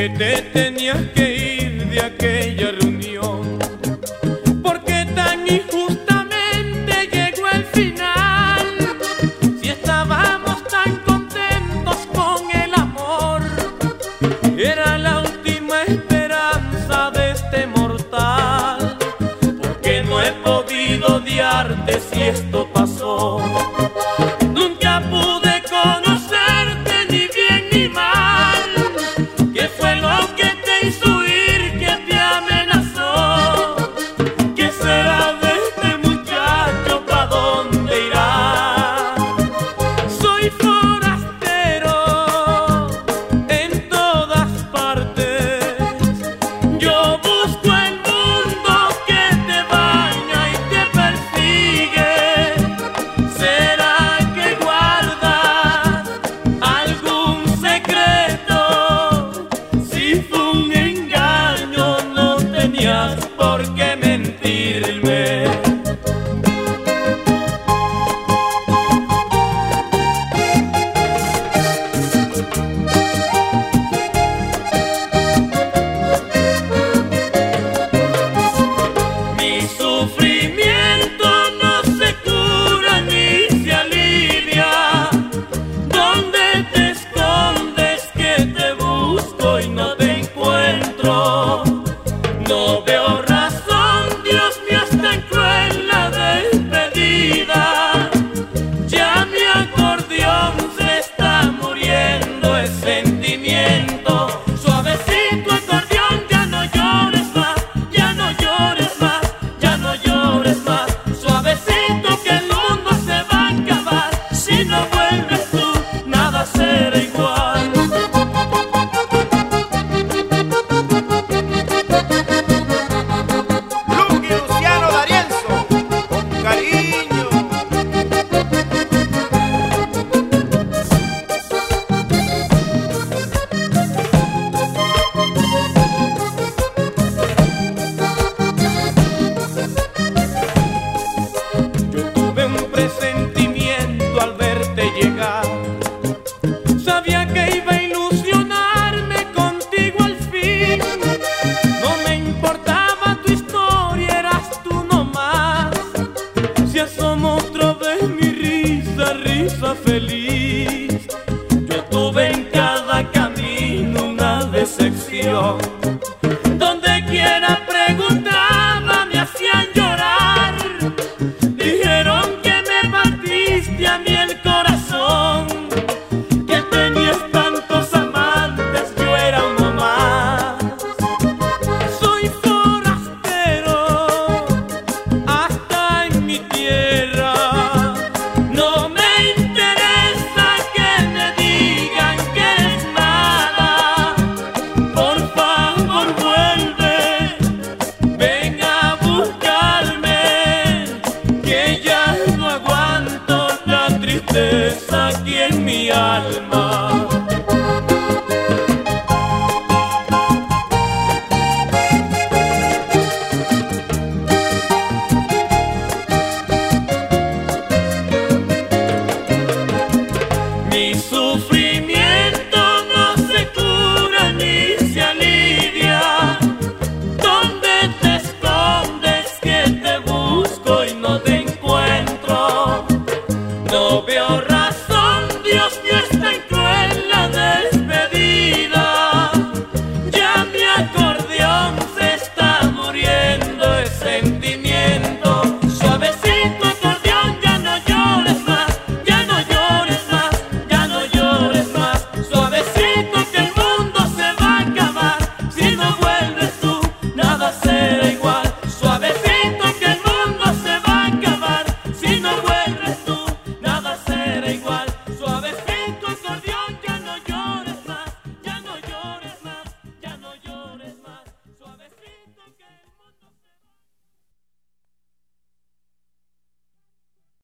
que te tenías que ir de aquella reunión, porque tan injustamente llegó el final. Si estábamos tan contentos con el amor, era la última esperanza de este mortal. Porque no he podido odiarte si esto pasó. Nunca pude conocerte ni bien ni mal. ¿Qué fue lo que te hizo huir, que te amenazó? ¿Qué será de este muchacho? ¿Pa' dónde irá? Soy forastero en todas partes. Yo busco el mundo que te baña y te persigue. ¿Será que guardas algún secreto? Si fue un engaño, no tenías por qué mentirme. Mi sufrimiento no se cura ni se alivia. ¿Dónde te escondes que te busco y no te encuentro? No veo razón, Dios mío, es tan cruel la despedida. Ya mi acordeón se está muriendo, es sentimiento. Suavecito acordeón, ya no llores más, ya no llores más, ya no llores más. Suavecito que el mundo se va a acabar. Si no vuelves tú, nada será igual. Lucky Luciano D'Arienzo, con cariño. Yo tuve un presentimiento al verte llegar. Sabía que iba a ilusionarme contigo al fin. No me importaba tu historia, eras tú nomás. Si asomo otra vez mi risa, risa feliz. Yo tuve en cada camino una decepción. Donde quiera preguntaba me hacían llorar. Dijeron que me partiste a mí el corazón, que tenías tantos amantes, yo era uno más. Soy forastero hasta en mi tierra. No me interesa que me digan que es nada. Por favor vuelve, ven a buscarme, que ya no aguanto la tristeza aquí en mi alma. Mi sufrimiento no se cura ni se alivia. ¿Dónde te escondes que te busco y no te encuentro? No veo